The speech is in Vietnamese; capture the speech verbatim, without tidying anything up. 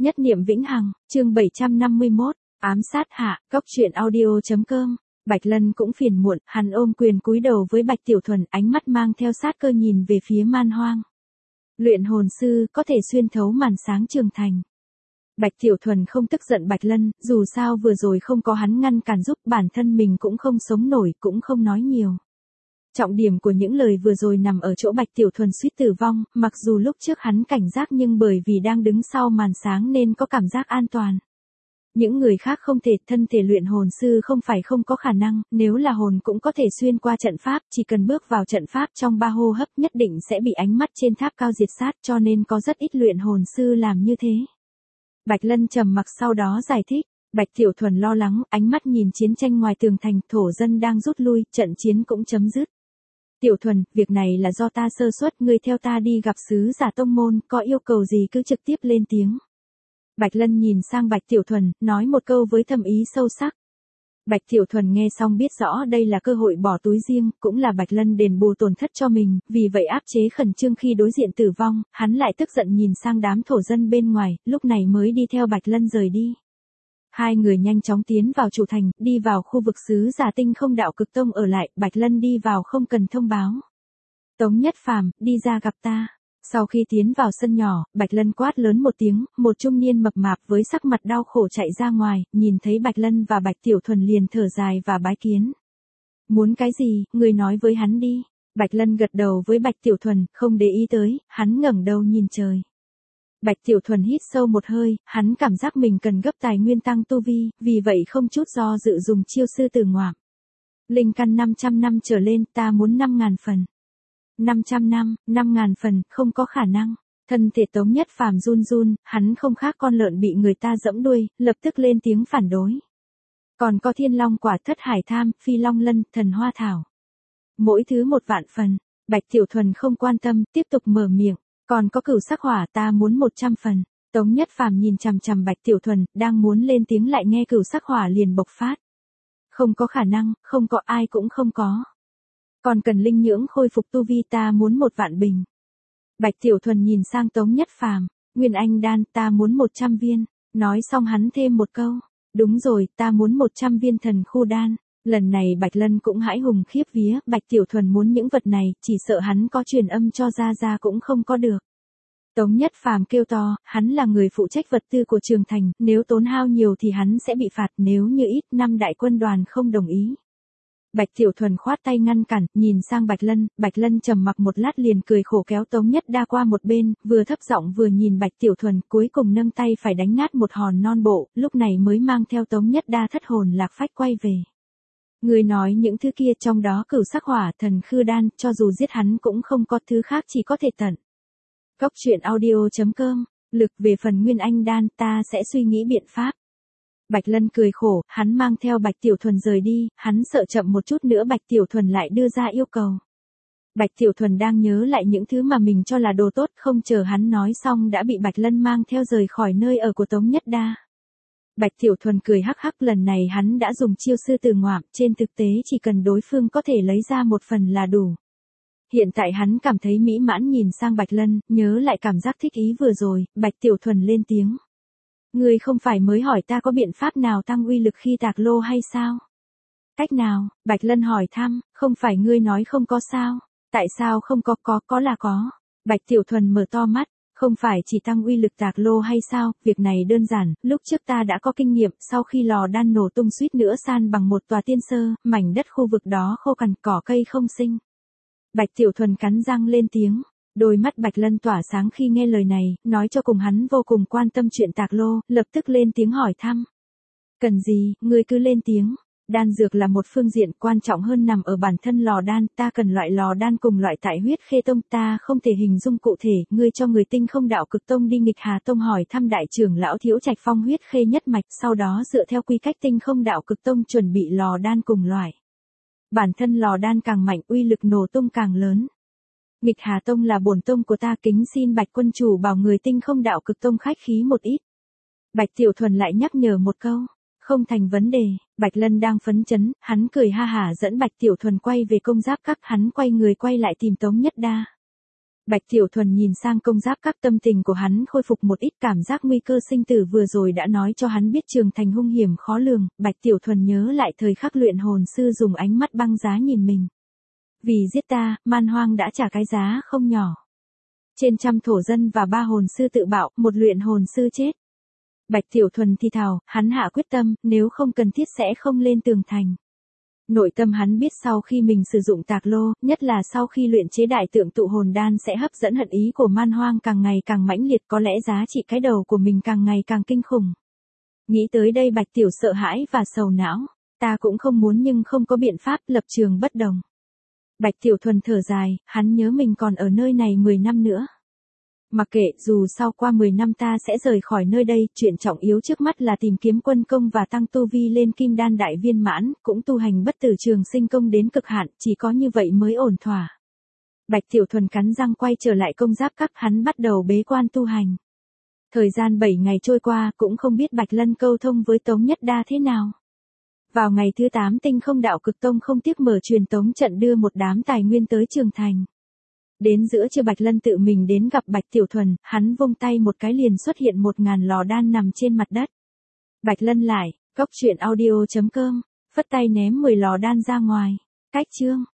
Nhất niệm vĩnh hằng, chương bảy trăm năm mươi mốt, ám sát hạ, góc truyện audio.com. Bạch Lân cũng phiền muộn, hắn ôm quyền cúi đầu với Bạch Tiểu Thuần, ánh mắt mang theo sát cơ nhìn về phía man hoang. Luyện hồn sư, có thể xuyên thấu màn sáng trường thành. Bạch Tiểu Thuần không tức giận Bạch Lân, dù sao vừa rồi không có hắn ngăn cản giúp bản thân mình cũng không sống nổi, cũng không nói nhiều. Trọng điểm của những lời vừa rồi nằm ở chỗ Bạch Tiểu Thuần suýt tử vong, mặc dù lúc trước hắn cảnh giác nhưng bởi vì đang đứng sau màn sáng nên có cảm giác an toàn. Những người khác không thể, thân thể luyện hồn sư không phải không có khả năng, nếu là hồn cũng có thể xuyên qua trận pháp, chỉ cần bước vào trận pháp trong ba hô hấp nhất định sẽ bị ánh mắt trên tháp cao diệt sát, cho nên có rất ít luyện hồn sư làm như thế. Bạch Lân trầm mặc sau đó giải thích. Bạch Tiểu Thuần lo lắng, ánh mắt nhìn chiến tranh ngoài tường thành, thổ dân đang rút lui, trận chiến cũng chấm dứt. Tiểu Thuần, việc này là do ta sơ suất, ngươi theo ta đi gặp sứ giả tông môn, có yêu cầu gì cứ trực tiếp lên tiếng. Bạch Lân nhìn sang Bạch Tiểu Thuần, nói một câu với thâm ý sâu sắc. Bạch Tiểu Thuần nghe xong biết rõ đây là cơ hội bỏ túi riêng, cũng là Bạch Lân đền bù tổn thất cho mình, vì vậy áp chế khẩn trương khi đối diện tử vong, hắn lại tức giận nhìn sang đám thổ dân bên ngoài, lúc này mới đi theo Bạch Lân rời đi. Hai người nhanh chóng tiến vào chủ thành, đi vào khu vực sứ giả tinh không đạo cực tông ở lại, Bạch Lân đi vào không cần thông báo. Tống Nhất Phàm, đi ra gặp ta. Sau khi tiến vào sân nhỏ, Bạch Lân quát lớn một tiếng, một trung niên mập mạp với sắc mặt đau khổ chạy ra ngoài, nhìn thấy Bạch Lân và Bạch Tiểu Thuần liền thở dài và bái kiến. Muốn cái gì, người nói với hắn đi. Bạch Lân gật đầu với Bạch Tiểu Thuần, không để ý tới, hắn ngẩng đầu nhìn trời. Bạch Tiểu Thuần hít sâu một hơi, hắn cảm giác mình cần gấp tài nguyên tăng tu vi, vì vậy không chút do dự dùng chiêu sư tử ngoạm. Linh căn năm trăm năm trở lên, ta muốn năm ngàn phần. năm trăm năm, năm ngàn phần, không có khả năng. Thân thể Tống Nhất Phàm run run, hắn không khác con lợn bị người ta giẫm đuôi, lập tức lên tiếng phản đối. Còn có thiên long quả, thất hải tham, phi long lân, thần hoa thảo. Mỗi thứ một vạn phần. Bạch Tiểu Thuần không quan tâm, tiếp tục mở miệng. Còn có cửu sắc hỏa, ta muốn một trăm phần. Tống Nhất Phàm nhìn chằm chằm Bạch Tiểu Thuần, đang muốn lên tiếng lại nghe cửu sắc hỏa liền bộc phát. Không có khả năng, không có, ai cũng không có. Còn cần linh nhưỡng khôi phục tu vi, ta muốn một vạn bình. Bạch Tiểu Thuần nhìn sang Tống Nhất Phàm, Nguyên Anh đan, ta muốn một trăm viên. Nói xong hắn thêm một câu, đúng rồi, ta muốn một trăm viên thần khu đan. Lần này Bạch Lân cũng hãi hùng khiếp vía, Bạch Tiểu Thuần muốn những vật này, chỉ sợ hắn có truyền âm cho ra ra cũng không có được. Tống Nhất Phàm kêu to, hắn là người phụ trách vật tư của trường thành, nếu tốn hao nhiều thì hắn sẽ bị phạt, nếu như ít, năm đại quân đoàn không đồng ý. Bạch Tiểu Thuần khoát tay ngăn cản, nhìn sang Bạch Lân, Bạch Lân trầm mặc một lát liền cười khổ kéo Tống Nhất Đa qua một bên, vừa thấp giọng vừa nhìn Bạch Tiểu Thuần, cuối cùng nâng tay phải đánh nát một hòn non bộ, lúc này mới mang theo Tống Nhất Đa thất hồn lạc phách quay về. Người nói những thứ kia trong đó cửu sắc hỏa, thần khư đan, cho dù giết hắn cũng không có thứ khác, chỉ có thể tận. Góc truyện audio.com, lực về phần Nguyên Anh đan, ta sẽ suy nghĩ biện pháp. Bạch Lân cười khổ, hắn mang theo Bạch Tiểu Thuần rời đi, hắn sợ chậm một chút nữa Bạch Tiểu Thuần lại đưa ra yêu cầu. Bạch Tiểu Thuần đang nhớ lại những thứ mà mình cho là đồ tốt, không chờ hắn nói xong đã bị Bạch Lân mang theo rời khỏi nơi ở của Tống Nhất Đa. Bạch Tiểu Thuần cười hắc hắc, lần này hắn đã dùng chiêu sư tử ngoạm, trên thực tế chỉ cần đối phương có thể lấy ra một phần là đủ. Hiện tại hắn cảm thấy mỹ mãn nhìn sang Bạch Lân, nhớ lại cảm giác thích ý vừa rồi, Bạch Tiểu Thuần lên tiếng. Ngươi không phải mới hỏi ta có biện pháp nào tăng uy lực khi tạc lô hay sao? Cách nào? Bạch Lân hỏi thăm, không phải ngươi nói không có sao? Tại sao không có, có, có là có. Bạch Tiểu Thuần mở to mắt, không phải chỉ tăng uy lực tạc lô hay sao, việc này đơn giản, lúc trước ta đã có kinh nghiệm, sau khi lò đan nổ tung suýt nữa san bằng một tòa tiên sơ, mảnh đất khu vực đó khô cằn, cỏ cây không sinh. Bạch Tiểu Thuần cắn răng lên tiếng. Đôi mắt Bạch Lân tỏa sáng khi nghe lời này, nói cho cùng hắn vô cùng quan tâm chuyện tạc lô, lập tức lên tiếng hỏi thăm. Cần gì, ngươi cứ lên tiếng. Đan dược là một phương diện, quan trọng hơn nằm ở bản thân lò đan, ta cần loại lò đan cùng loại tại huyết khê tông, ta không thể hình dung cụ thể, ngươi cho người tinh không đạo cực tông đi nghịch hà tông hỏi thăm đại trưởng lão Thiếu Trạch Phong huyết khê nhất mạch, sau đó dựa theo quy cách tinh không đạo cực tông chuẩn bị lò đan cùng loại. Bản thân lò đan càng mạnh, uy lực nổ tung càng lớn. Nghịch Hà Tông là bổn tông của ta, kính xin Bạch quân chủ bảo người tinh không đạo cực tông khách khí một ít. Bạch Tiểu Thuần lại nhắc nhở một câu, không thành vấn đề. Bạch Lân đang phấn chấn, hắn cười ha hả dẫn Bạch Tiểu Thuần quay về công giáp các, hắn quay người quay lại tìm Tống Nhất Đa. Bạch Tiểu Thuần nhìn sang Công Giáp Các, tâm tình của hắn khôi phục một ít, cảm giác nguy cơ sinh tử vừa rồi đã nói cho hắn biết Trường Thành hung hiểm khó lường. Bạch Tiểu Thuần nhớ lại thời khắc luyện hồn sư dùng ánh mắt băng giá nhìn mình. Vì giết ta, Man Hoang đã trả cái giá không nhỏ. Trên trăm thổ dân và ba hồn sư tự bạo, một luyện hồn sư chết. Bạch Tiểu Thuần thì thào, hắn hạ quyết tâm, nếu không cần thiết sẽ không lên tường thành. Nội tâm hắn biết sau khi mình sử dụng tạc lô, nhất là sau khi luyện chế đại tượng tụ hồn đan sẽ hấp dẫn hận ý của Man Hoang càng ngày càng mãnh liệt, có lẽ giá trị cái đầu của mình càng ngày càng kinh khủng. Nghĩ tới đây Bạch Tiểu sợ hãi và sầu não. Ta cũng không muốn nhưng không có biện pháp, lập trường bất đồng. Bạch Tiểu Thuần thở dài, hắn nhớ mình còn ở nơi này mười năm nữa. Mặc kệ, dù sau qua mười năm ta sẽ rời khỏi nơi đây, chuyện trọng yếu trước mắt là tìm kiếm quân công và tăng tu vi lên kim đan đại viên mãn, cũng tu hành bất tử trường sinh công đến cực hạn, chỉ có như vậy mới ổn thỏa. Bạch Tiểu Thuần cắn răng quay trở lại Công Giáp Các, hắn bắt đầu bế quan tu hành. Thời gian bảy ngày trôi qua, cũng không biết Bạch Lân câu thông với Tống Nhất Đa thế nào. Vào ngày thứ tám Tinh Không Đạo Cực Tông không tiếc mở truyền tống trận đưa một đám tài nguyên tới Trường Thành. Đến giữa trưa Bạch Lân tự mình đến gặp Bạch Tiểu Thuần, hắn vung tay một cái liền xuất hiện một ngàn lò đan nằm trên mặt đất. Bạch Lân lại, cốc truyện audio chấm com, phất tay ném mười lò đan ra ngoài. Cách chương